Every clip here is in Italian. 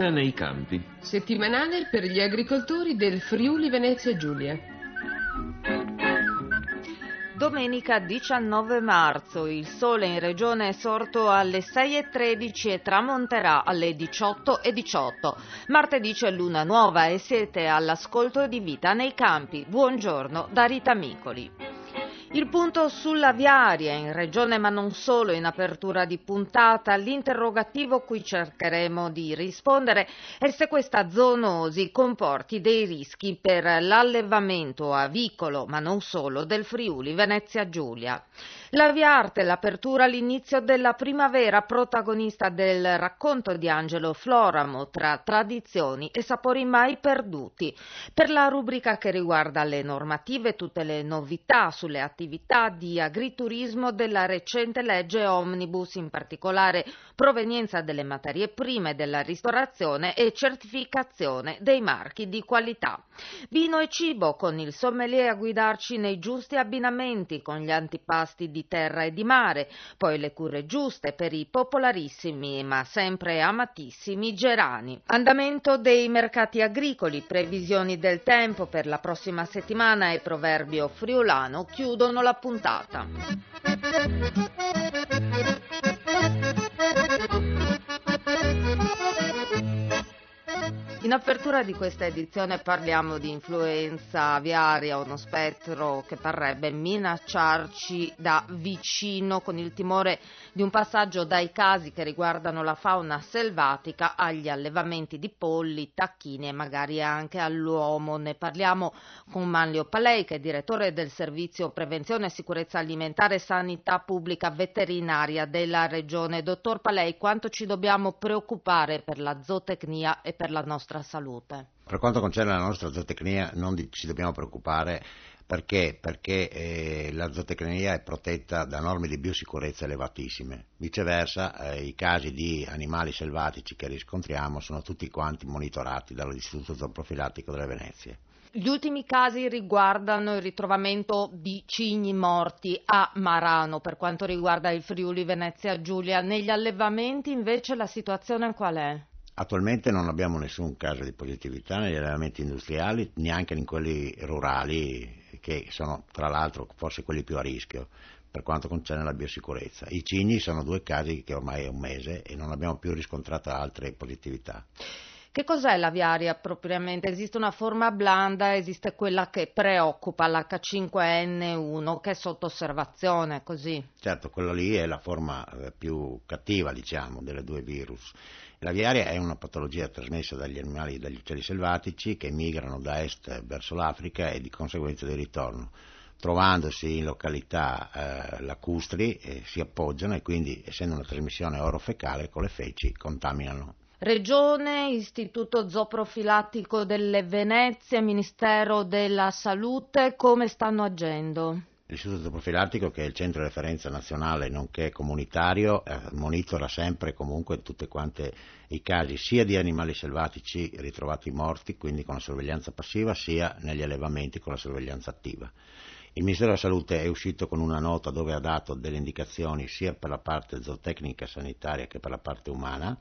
vita nei campi. Settimanale per gli agricoltori del Friuli Venezia Giulia. Domenica 19 marzo, il sole in regione è sorto alle 6:13 e tramonterà alle 18:18. Martedì c'è luna nuova e siete all'ascolto di Vita nei Campi. Buongiorno da Rita Micoli. Il punto sull'aviaria in regione, ma non solo, in apertura di puntata. L'interrogativo cui cercheremo di rispondere è se questa zoonosi comporti dei rischi per l'allevamento avicolo, ma non solo, del Friuli Venezia Giulia. L'aviarte, l'apertura all'inizio della primavera, protagonista del racconto di Angelo Floramo tra tradizioni e sapori mai perduti. Per la rubrica che riguarda le normative, tutte le novità sulle attività di agriturismo della recente legge Omnibus, in particolare provenienza delle materie prime della ristorazione e certificazione dei marchi di qualità. Vino e cibo, con il sommelier a guidarci nei giusti abbinamenti con gli antipasti di terra e di mare, poi le cure giuste per i popolarissimi ma sempre amatissimi gerani. Andamento dei mercati agricoli, previsioni del tempo per la prossima settimana e proverbio friulano chiudono la puntata. In apertura di questa edizione parliamo di influenza aviaria, uno spettro che parrebbe minacciarci da vicino, con il timore di un passaggio dai casi che riguardano la fauna selvatica agli allevamenti di polli, tacchini e magari anche all'uomo. Ne parliamo con Manlio Palei, che è direttore del Servizio Prevenzione e Sicurezza Alimentare e Sanità Pubblica Veterinaria della Regione. Dottor Palei, quanto ci dobbiamo preoccupare per la zootecnia e per la nostra salute? Per quanto concerne la nostra zootecnia ci dobbiamo preoccupare perché la zootecnia è protetta da norme di biosicurezza elevatissime. Viceversa, i casi di animali selvatici che riscontriamo sono tutti quanti monitorati dall'Istituto Zooprofilattico delle Venezie. Gli ultimi casi riguardano il ritrovamento di cigni morti a Marano. Per quanto riguarda il Friuli Venezia Giulia, negli allevamenti invece la situazione qual è? Attualmente non abbiamo nessun caso di positività negli allevamenti industriali, neanche in quelli rurali, che sono tra l'altro forse quelli più a rischio per quanto concerne la biosicurezza. I cigni sono 2 casi che ormai è un mese e non abbiamo più riscontrato altre positività. Che cos'è l'aviaria propriamente? Esiste una forma blanda, esiste quella che preoccupa, l'H5N1, che è sotto osservazione, così? Certo, quella lì è la forma più cattiva, diciamo, delle 2 virus. L'aviaria è una patologia trasmessa dagli animali, dagli uccelli selvatici che migrano da est verso l'Africa e di conseguenza di ritorno. Trovandosi in località lacustri si appoggiano e quindi, essendo una trasmissione orofecale, con le feci contaminano. Regione, Istituto Zooprofilattico delle Venezie, Ministero della Salute, come stanno agendo? L'Istituto Zooprofilattico, che è il centro di referenza nazionale nonché comunitario, monitora sempre e comunque tutte quante i casi sia di animali selvatici ritrovati morti, quindi con la sorveglianza passiva, sia negli allevamenti con la sorveglianza attiva. Il Ministero della Salute è uscito con una nota dove ha dato delle indicazioni sia per la parte zootecnica sanitaria che per la parte umana,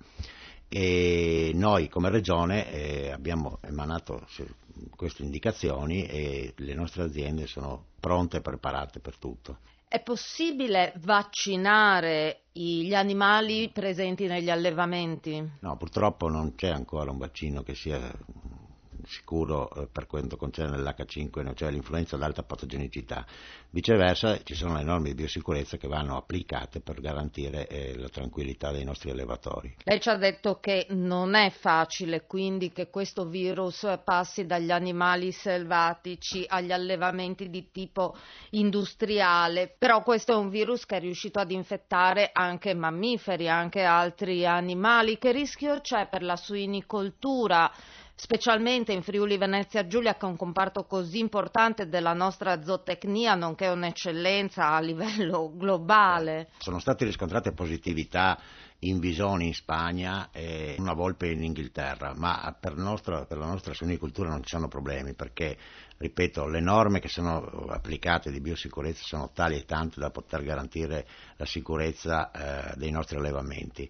e noi come Regione abbiamo emanato queste indicazioni e le nostre aziende sono pronte e preparate per tutto. È possibile vaccinare gli animali presenti negli allevamenti? No, purtroppo non c'è ancora un vaccino che sia sicuro per quanto concerne l'H5N1, cioè l'influenza ad alta patogenicità. Viceversa, ci sono le norme di biosicurezza che vanno applicate per garantire la tranquillità dei nostri allevatori. Lei ci ha detto che non è facile quindi che questo virus passi dagli animali selvatici agli allevamenti di tipo industriale, però questo è un virus che è riuscito ad infettare anche mammiferi, anche altri animali. Che rischio c'è per la suinicoltura, specialmente in Friuli Venezia Giulia, che è un comparto così importante della nostra zootecnia, nonché un'eccellenza a livello globale? Sono state riscontrate positività in visoni in Spagna e una volpe in Inghilterra, ma per la nostra suinicoltura non ci sono problemi, perché, ripeto, le norme che sono applicate di biosicurezza sono tali e tante da poter garantire la sicurezza dei nostri allevamenti.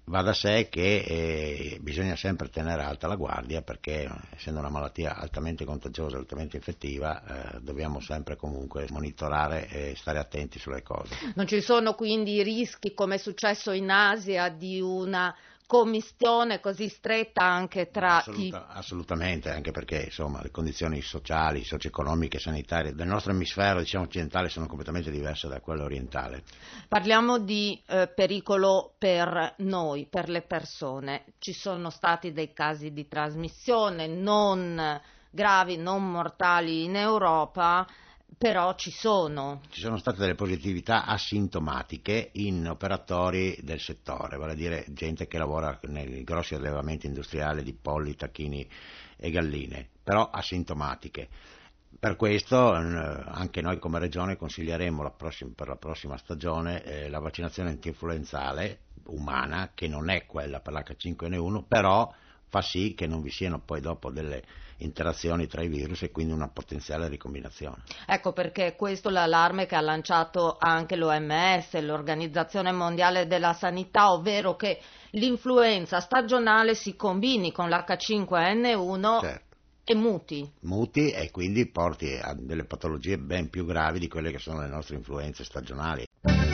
Va da sé che bisogna sempre tenere alta la guardia, perché essendo una malattia altamente contagiosa, altamente infettiva, dobbiamo sempre comunque monitorare e stare attenti sulle cose. Non ci sono quindi rischi, come è successo in Asia, di una commistione così stretta anche tra Assolutamente, anche perché insomma le condizioni sociali, socio-economiche, sanitarie del nostro emisfero, diciamo occidentale, sono completamente diverse da quelle orientale. Parliamo di pericolo per noi, per le persone. Ci sono stati dei casi di trasmissione non gravi, non mortali in Europa, però ci sono. Ci sono state delle positività asintomatiche in operatori del settore, vale a dire gente che lavora nei grossi allevamenti industriali di polli, tacchini e galline, però asintomatiche. Per questo anche noi come Regione consiglieremo per la prossima stagione la vaccinazione antinfluenzale umana, che non è quella per l'H5N1, però fa sì che non vi siano poi dopo delle interazioni tra i virus e quindi una potenziale ricombinazione. Ecco perché questo è l'allarme che ha lanciato anche l'OMS, l'Organizzazione Mondiale della Sanità, ovvero che l'influenza stagionale si combini con l'H5N1. Certo. E muti e quindi porti a delle patologie ben più gravi di quelle che sono le nostre influenze stagionali.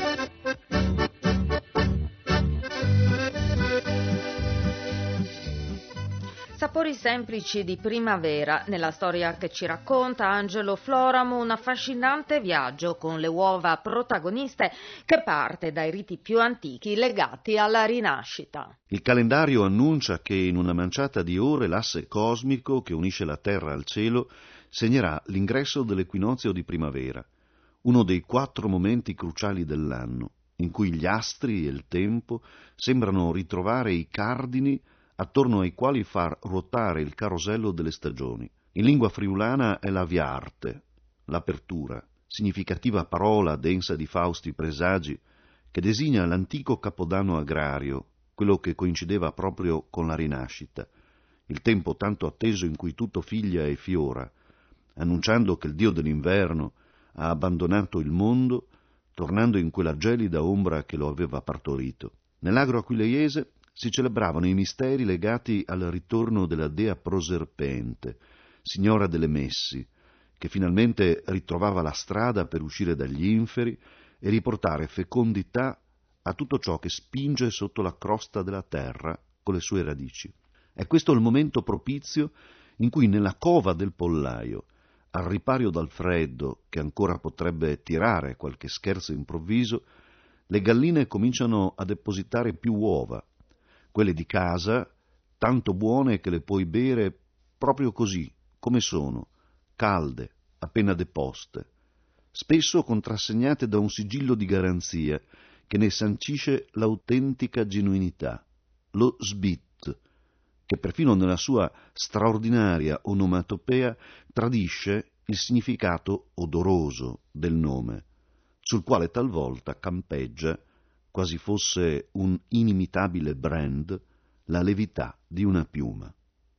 Sapori semplici di primavera, nella storia che ci racconta Angelo Floramo, un affascinante viaggio con le uova protagoniste che parte dai riti più antichi legati alla rinascita. Il calendario annuncia che in una manciata di ore l'asse cosmico che unisce la Terra al cielo segnerà l'ingresso dell'equinozio di primavera, uno dei 4 momenti cruciali dell'anno, in cui gli astri e il tempo sembrano ritrovare i cardini attorno ai quali far ruotare il carosello delle stagioni. In lingua friulana è la viarte, l'apertura, significativa parola densa di fausti presagi, che designa l'antico capodanno agrario, quello che coincideva proprio con la rinascita, il tempo tanto atteso in cui tutto figlia e fiora, annunciando che il dio dell'inverno ha abbandonato il mondo, tornando in quella gelida ombra che lo aveva partorito. Nell'agro aquileiese si celebravano i misteri legati al ritorno della dea Proserpente, signora delle Messi, che finalmente ritrovava la strada per uscire dagli inferi e riportare fecondità a tutto ciò che spinge sotto la crosta della terra con le sue radici. È questo il momento propizio in cui nella cova del pollaio, al ripario dal freddo che ancora potrebbe tirare qualche scherzo improvviso, le galline cominciano a depositare più uova, quelle di casa, tanto buone che le puoi bere proprio così, come sono, calde, appena deposte, spesso contrassegnate da un sigillo di garanzia che ne sancisce l'autentica genuinità, lo sbit, che perfino nella sua straordinaria onomatopea tradisce il significato odoroso del nome, sul quale talvolta campeggia, quasi fosse un inimitabile brand, la levità di una piuma.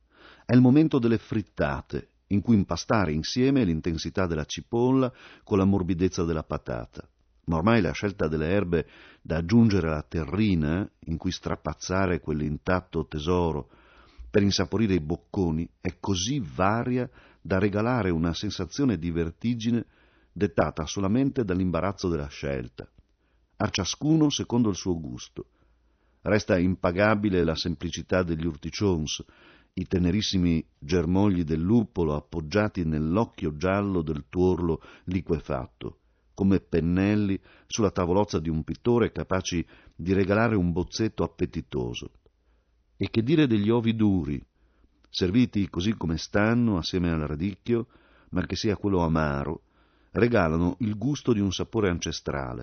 È il momento delle frittate, in cui impastare insieme l'intensità della cipolla con la morbidezza della patata. Ma ormai la scelta delle erbe da aggiungere alla terrina, in cui strapazzare quell'intatto tesoro per insaporire i bocconi, è così varia da regalare una sensazione di vertigine dettata solamente dall'imbarazzo della scelta, a ciascuno secondo il suo gusto. Resta impagabile la semplicità degli urticions, i tenerissimi germogli del luppolo appoggiati nell'occhio giallo del tuorlo liquefatto, come pennelli sulla tavolozza di un pittore capaci di regalare un bozzetto appetitoso. E che dire degli ovi duri, serviti così come stanno, assieme al radicchio, ma che sia quello amaro, regalano il gusto di un sapore ancestrale,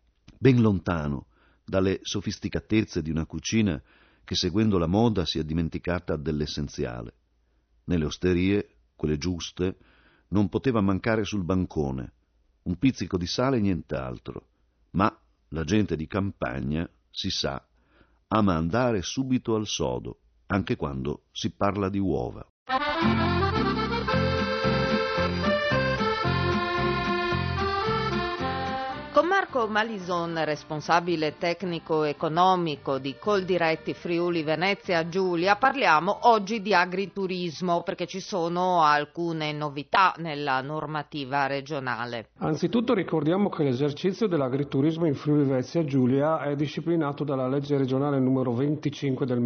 ben lontano dalle sofisticatezze di una cucina che seguendo la moda si è dimenticata dell'essenziale. Nelle osterie, quelle giuste, non poteva mancare sul bancone un pizzico di sale e nient'altro, ma la gente di campagna, si sa, ama andare subito al sodo, anche quando si parla di uova. Con Marco Malison, responsabile tecnico-economico di Coldiretti Friuli Venezia Giulia, parliamo oggi di agriturismo perché ci sono alcune novità nella normativa regionale. Anzitutto ricordiamo che l'esercizio dell'agriturismo in Friuli Venezia Giulia è disciplinato dalla legge regionale numero 25 del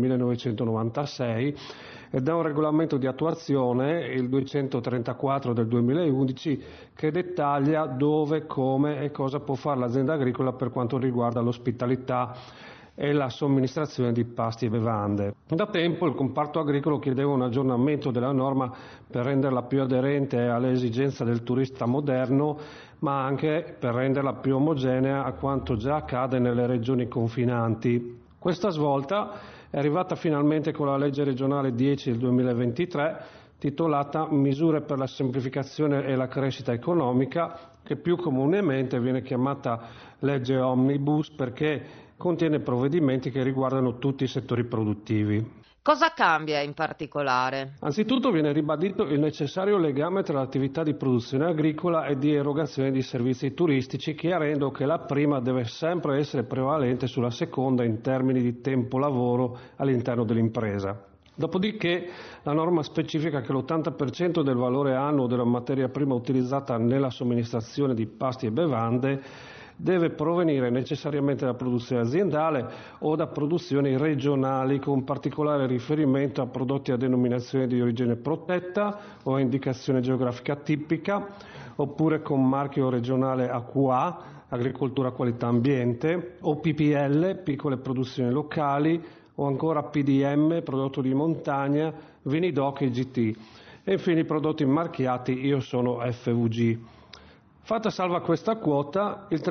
1996 e da un regolamento di attuazione, il 234 del 2011, che dettaglia dove, come e cosa può fare l'azienda agricola per quanto riguarda l'ospitalità e la somministrazione di pasti e bevande. Da tempo il comparto agricolo chiedeva un aggiornamento della norma per renderla più aderente alle esigenze del turista moderno, ma anche per renderla più omogenea a quanto già accade nelle regioni confinanti. Questa svolta è arrivata finalmente con la legge regionale 10 del 2023, titolata Misure per la semplificazione e la crescita economica, che più comunemente viene chiamata legge Omnibus perché contiene provvedimenti che riguardano tutti i settori produttivi. Cosa cambia in particolare? Anzitutto viene ribadito il necessario legame tra l'attività di produzione agricola e di erogazione di servizi turistici, chiarendo che la prima deve sempre essere prevalente sulla seconda in termini di tempo lavoro all'interno dell'impresa. Dopodiché la norma specifica che l'80% del valore annuo della materia prima utilizzata nella somministrazione di pasti e bevande deve provenire necessariamente da produzione aziendale o da produzioni regionali, con particolare riferimento a prodotti a denominazione di origine protetta o a indicazione geografica tipica, oppure con marchio regionale AQA, agricoltura qualità ambiente, o PPL, piccole produzioni locali, o ancora PDM, prodotto di montagna, vini DOC e GT, e infine i prodotti marchiati Io sono FVG. Fatta salva questa quota, il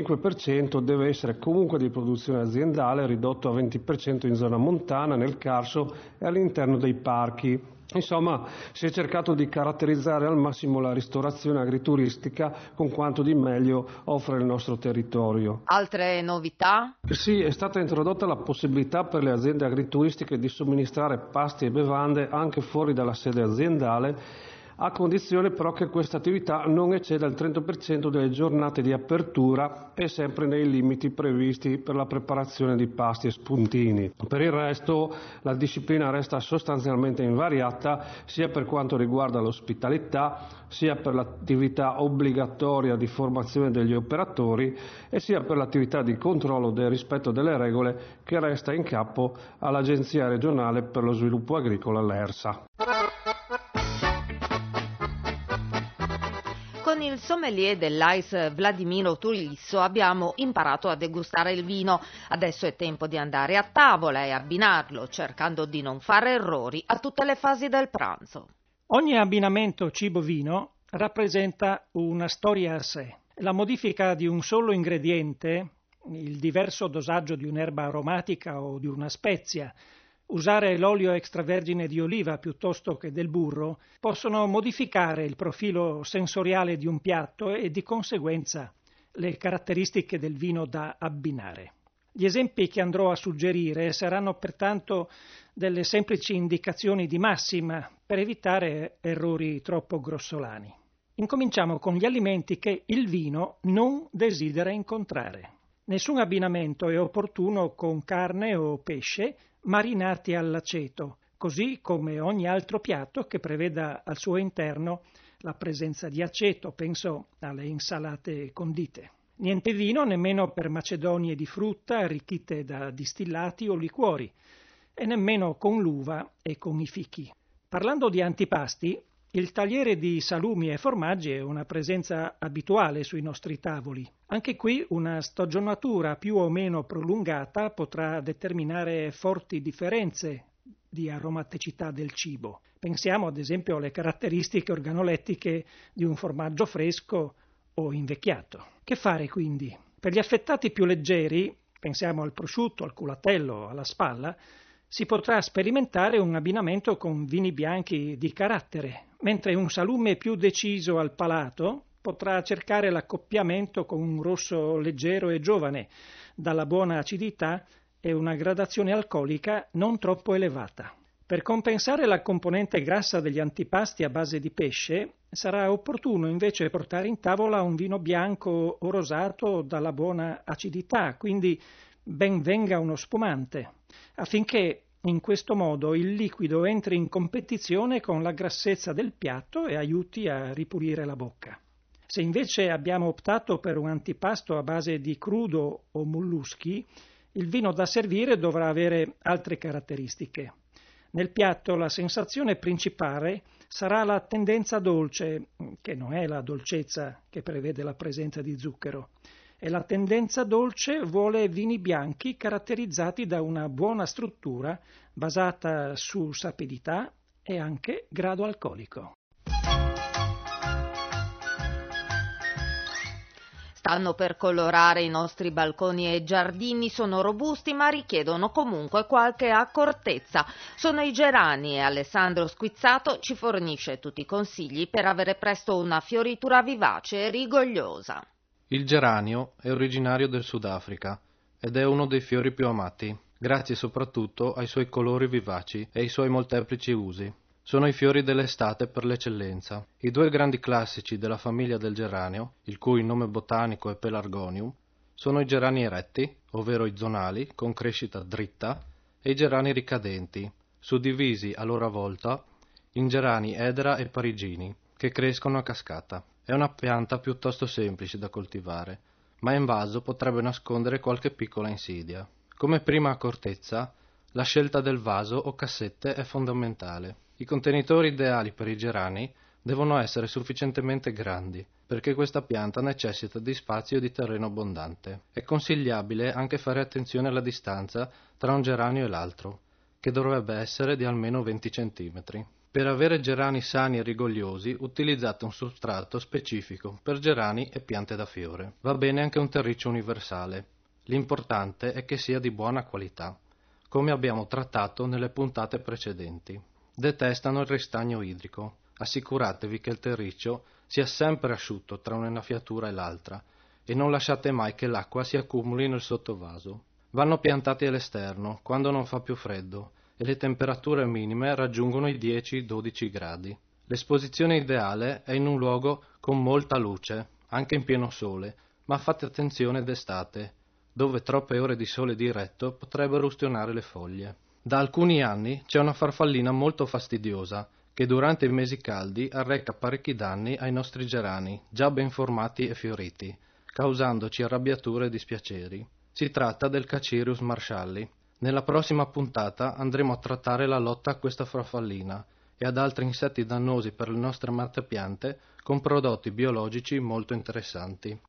35% deve essere comunque di produzione aziendale, ridotto a 20% in zona montana, nel Carso e all'interno dei parchi. Insomma, si è cercato di caratterizzare al massimo la ristorazione agrituristica con quanto di meglio offre il nostro territorio. Altre novità? Sì, è stata introdotta la possibilità per le aziende agrituristiche di somministrare pasti e bevande anche fuori dalla sede aziendale, a condizione però che questa attività non ecceda il 30% delle giornate di apertura e sempre nei limiti previsti per la preparazione di pasti e spuntini. Per il resto la disciplina resta sostanzialmente invariata sia per quanto riguarda l'ospitalità, sia per l'attività obbligatoria di formazione degli operatori e sia per l'attività di controllo del rispetto delle regole che resta in capo all'Agenzia regionale per lo sviluppo agricolo, l'ERSA. Con il sommelier dell'AIS Vladimiro Tulisso abbiamo imparato a degustare il vino. Adesso è tempo di andare a tavola e abbinarlo, cercando di non fare errori a tutte le fasi del pranzo. Ogni abbinamento cibo-vino rappresenta una storia a sé. La modifica di un solo ingrediente, il diverso dosaggio di un'erba aromatica o di una spezia, usare l'olio extravergine di oliva piuttosto che del burro, possono modificare il profilo sensoriale di un piatto e di conseguenza le caratteristiche del vino da abbinare. Gli esempi che andrò a suggerire saranno pertanto delle semplici indicazioni di massima per evitare errori troppo grossolani. Incominciamo con gli alimenti che il vino non desidera incontrare. Nessun abbinamento è opportuno con carne o pesce marinati all'aceto, così come ogni altro piatto che preveda al suo interno la presenza di aceto, penso alle insalate condite. Niente vino nemmeno per macedonie di frutta arricchite da distillati o liquori, e nemmeno con l'uva e con i fichi. Parlando di antipasti, il tagliere di salumi e formaggi è una presenza abituale sui nostri tavoli. Anche qui una stagionatura più o meno prolungata potrà determinare forti differenze di aromaticità del cibo. Pensiamo ad esempio alle caratteristiche organolettiche di un formaggio fresco o invecchiato. Che fare quindi? Per gli affettati più leggeri, pensiamo al prosciutto, al culatello, alla spalla, si potrà sperimentare un abbinamento con vini bianchi di carattere, mentre un salume più deciso al palato potrà cercare l'accoppiamento con un rosso leggero e giovane, dalla buona acidità e una gradazione alcolica non troppo elevata. Per compensare la componente grassa degli antipasti a base di pesce, sarà opportuno invece portare in tavola un vino bianco o rosato dalla buona acidità, quindi ben venga uno spumante, affinché in questo modo il liquido entri in competizione con la grassezza del piatto e aiuti a ripulire la bocca. Se invece abbiamo optato per un antipasto a base di crudo o molluschi, il vino da servire dovrà avere altre caratteristiche. Nel piatto la sensazione principale sarà la tendenza dolce, che non è la dolcezza che prevede la presenza di zucchero, e la tendenza dolce vuole vini bianchi caratterizzati da una buona struttura basata su sapidità e anche grado alcolico. Stanno per colorare i nostri balconi e giardini, sono robusti ma richiedono comunque qualche accortezza. Sono i gerani e Alessandro Squizzato ci fornisce tutti i consigli per avere presto una fioritura vivace e rigogliosa. Il geranio è originario del Sudafrica ed è uno dei fiori più amati, grazie soprattutto ai suoi colori vivaci e ai suoi molteplici usi. Sono i fiori dell'estate per l'eccellenza. I due grandi classici della famiglia del geranio, il cui nome botanico è Pelargonium, sono i gerani eretti, ovvero i zonali, con crescita dritta, e i gerani ricadenti, suddivisi a loro volta in gerani edera e parigini, che crescono a cascata. È una pianta piuttosto semplice da coltivare, ma in vaso potrebbe nascondere qualche piccola insidia. Come prima accortezza, la scelta del vaso o cassette è fondamentale. I contenitori ideali per i gerani devono essere sufficientemente grandi, perché questa pianta necessita di spazio e di terreno abbondante. È consigliabile anche fare attenzione alla distanza tra un geranio e l'altro, che dovrebbe essere di almeno 20 cm. Per avere gerani sani e rigogliosi utilizzate un sostrato specifico per gerani e piante da fiore. Va bene anche un terriccio universale. L'importante è che sia di buona qualità, come abbiamo trattato nelle puntate precedenti. Detestano il ristagno idrico. Assicuratevi che il terriccio sia sempre asciutto tra un'innaffiatura e l'altra e non lasciate mai che l'acqua si accumuli nel sottovaso. Vanno piantati all'esterno quando non fa più freddo e le temperature minime raggiungono i 10-12 gradi. L'esposizione ideale è in un luogo con molta luce, anche in pieno sole, ma fate attenzione d'estate, dove troppe ore di sole diretto potrebbero ustionare le foglie. Da alcuni anni c'è una farfallina molto fastidiosa che durante i mesi caldi arreca parecchi danni ai nostri gerani, già ben formati e fioriti, causandoci arrabbiature e dispiaceri. Si tratta del Cachirius marshalli. Nella prossima puntata andremo a trattare la lotta a questa farfallina e ad altri insetti dannosi per le nostre amate piante con prodotti biologici molto interessanti.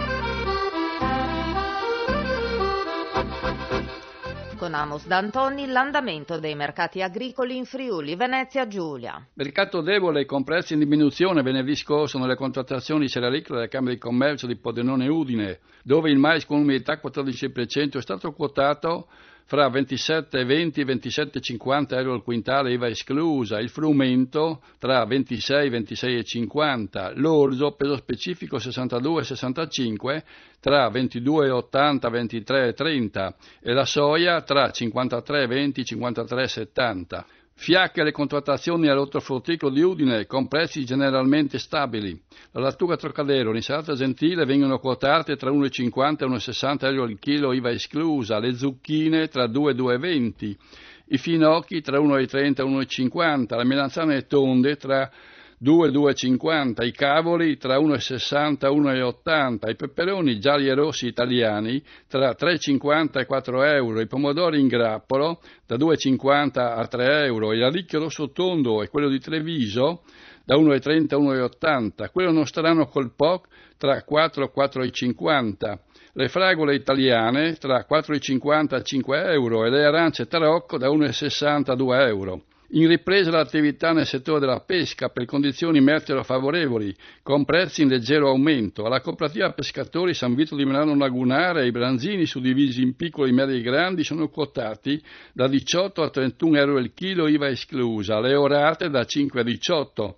Con Amos D'Antoni l'andamento dei mercati agricoli in Friuli, Venezia Giulia. Mercato debole con prezzi in diminuzione venerdì scorso nelle contrattazioni cerealicole della Camera di Commercio di Pordenone e Udine, dove il mais con umidità 14% è stato quotato fra 27,20 e 27,50 euro al quintale IVA esclusa, il frumento tra 26 e 26,50, l'orzo peso specifico 62,65 tra 22,80 e 23,30 e la soia tra 53,20 e 53,70. Fiacche le contrattazioni all'ortofrutticolo di Udine con prezzi generalmente stabili. La lattuga Trocadero, l'insalata gentile vengono quotate tra 1,50 e 1,60 euro al chilo IVA esclusa, le zucchine tra 2 e 2,20, i finocchi tra 1,30 e 1,50, le melanzane tonde tra 2 e 2,50, i cavoli tra 1,60 e 1,80, i peperoni gialli e rossi italiani tra 3,50 e 4 euro, i pomodori in grappolo da 2,50 a 3 euro, il radicchio rosso tondo e quello di Treviso da 1,30 a 1,80, quello nostrano col POC tra 4 e 4,50, le fragole italiane tra 4,50 a 5 euro e le arance tarocco da 1,60 a 2 euro. In ripresa l'attività nel settore della pesca per condizioni meteo favorevoli, con prezzi in leggero aumento. Alla cooperativa pescatori San Vito di Milano Lagunare i branzini suddivisi in piccoli, medi e grandi sono quotati da 18 a 31 euro il chilo IVA esclusa, le orate da 5 a 18.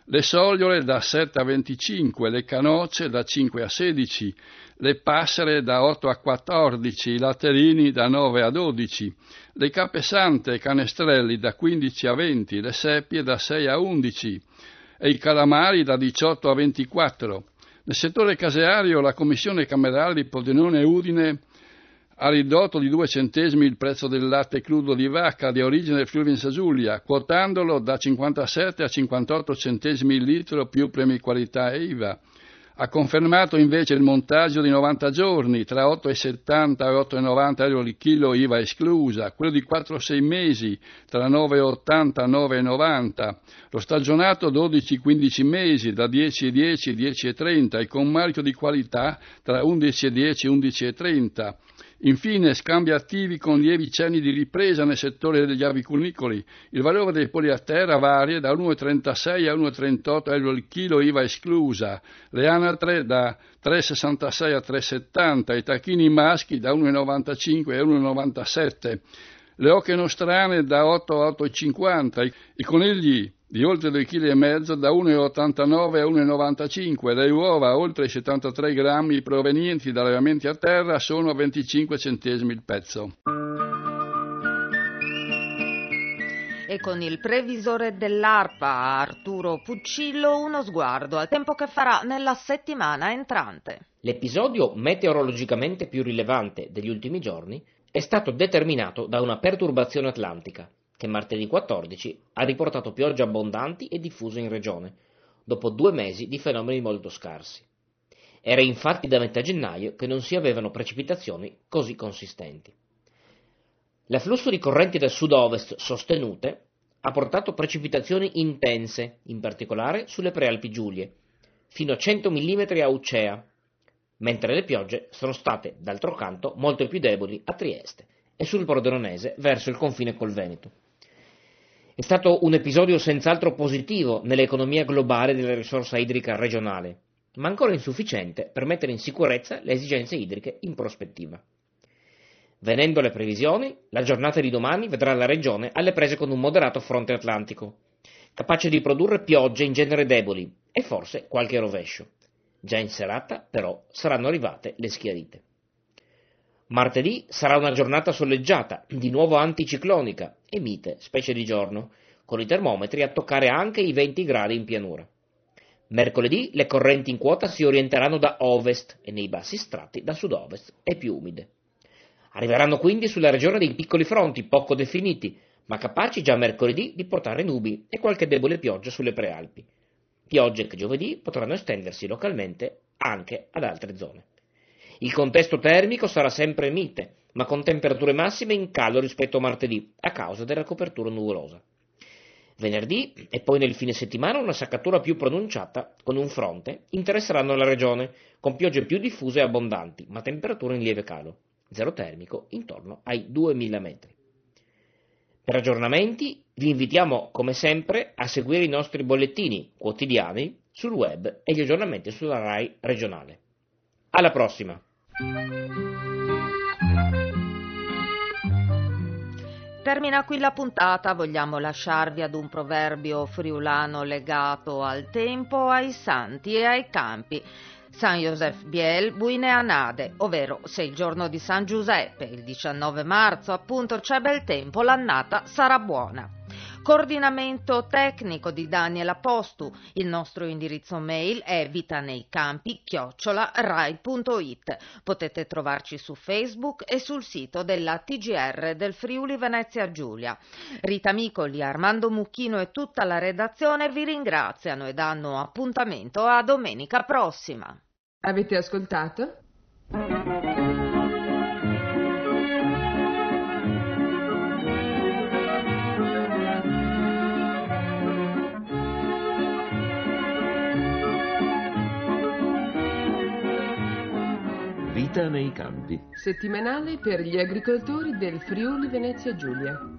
le sogliole da 7 a 25, le canocce da 5 a 16, le passere da 8 a 14, i latterini da 9 a 12, le capesante e canestrelli da 15 a 20, le seppie da 6 a 11 e i calamari da 18 a 24. Nel settore caseario la Commissione Camerale di Pordenone e Udine ha ridotto di 2 centesimi il prezzo del latte crudo di vacca di origine Friuli Venezia Giulia, quotandolo da 57 a 58 centesimi il litro più premi qualità e IVA. Ha confermato invece il montaggio di 90 giorni, tra 8,70 e 8,90 euro il chilo IVA esclusa, quello di 4-6 mesi, tra 9,80 e 9,90, lo stagionato 12-15 mesi, da 10,10 e 10,30 e con marchio di qualità tra 11,10 e 11,30. Infine, scambi attivi con lievi cenni di ripresa nel settore degli aviconicoli. Il valore dei polli a terra varia da 1,36 a 1,38 euro il chilo IVA esclusa, le anatre da 3,66 a 3,70, i tacchini maschi da 1,95 a 1,97, le oche nostrane da 8 a 8,50, i conigli di oltre 2,5 kg da 1,89 a 1,95, le uova oltre i 73 grammi provenienti da allevamenti a terra sono a 25 centesimi il pezzo. E con il previsore dell'ARPA, Arturo Puccillo, uno sguardo al tempo che farà nella settimana entrante. L'episodio meteorologicamente più rilevante degli ultimi giorni è stato determinato da una perturbazione atlantica, che martedì 14 ha riportato piogge abbondanti e diffuse in regione, dopo 2 mesi di fenomeni molto scarsi. Era infatti da metà gennaio che non si avevano precipitazioni così consistenti. L'afflusso di correnti del sud-ovest sostenute ha portato precipitazioni intense, in particolare sulle prealpi Giulie, fino a 100 mm a Ucea, mentre le piogge sono state, d'altro canto, molto più deboli a Trieste e sul Pordenonese verso il confine col Veneto. È stato un episodio senz'altro positivo nell'economia globale della risorsa idrica regionale, ma ancora insufficiente per mettere in sicurezza le esigenze idriche in prospettiva. Venendo alle previsioni, la giornata di domani vedrà la regione alle prese con un moderato fronte atlantico, capace di produrre piogge in genere deboli e forse qualche rovescio. Già in serata, però, saranno arrivate le schiarite. Martedì sarà una giornata soleggiata, di nuovo anticiclonica e mite, specie di giorno, con i termometri a toccare anche i 20 gradi in pianura. Mercoledì le correnti in quota si orienteranno da ovest e nei bassi strati da sud-ovest e più umide. Arriveranno quindi sulla regione dei piccoli fronti poco definiti, ma capaci già mercoledì di portare nubi e qualche debole pioggia sulle prealpi. Piogge che giovedì potranno estendersi localmente anche ad altre zone. Il contesto termico sarà sempre mite, ma con temperature massime in calo rispetto a martedì, a causa della copertura nuvolosa. Venerdì e poi nel fine settimana una saccatura più pronunciata con un fronte interesseranno la regione, con piogge più diffuse e abbondanti, ma temperature in lieve calo. Zero termico intorno ai 2000 metri. Per aggiornamenti vi invitiamo come sempre a seguire i nostri bollettini quotidiani sul web e gli aggiornamenti sulla RAI regionale. Alla prossima! Termina qui la puntata, vogliamo lasciarvi ad un proverbio friulano legato al tempo, ai santi e ai campi. San Josef Biel buine anade, ovvero se il giorno di San Giuseppe, il 19 marzo, appunto c'è bel tempo, l'annata sarà buona. Coordinamento tecnico di Daniel Apostu, il nostro indirizzo mail è vitaneicampi@rai.it. Potete trovarci su Facebook e sul sito della TGR del Friuli Venezia Giulia. Rita Micoli, Armando Mucchino e tutta la redazione vi ringraziano e danno appuntamento a domenica prossima. Avete ascoltato? Vita nei campi. Settimanale per gli agricoltori del Friuli Venezia Giulia.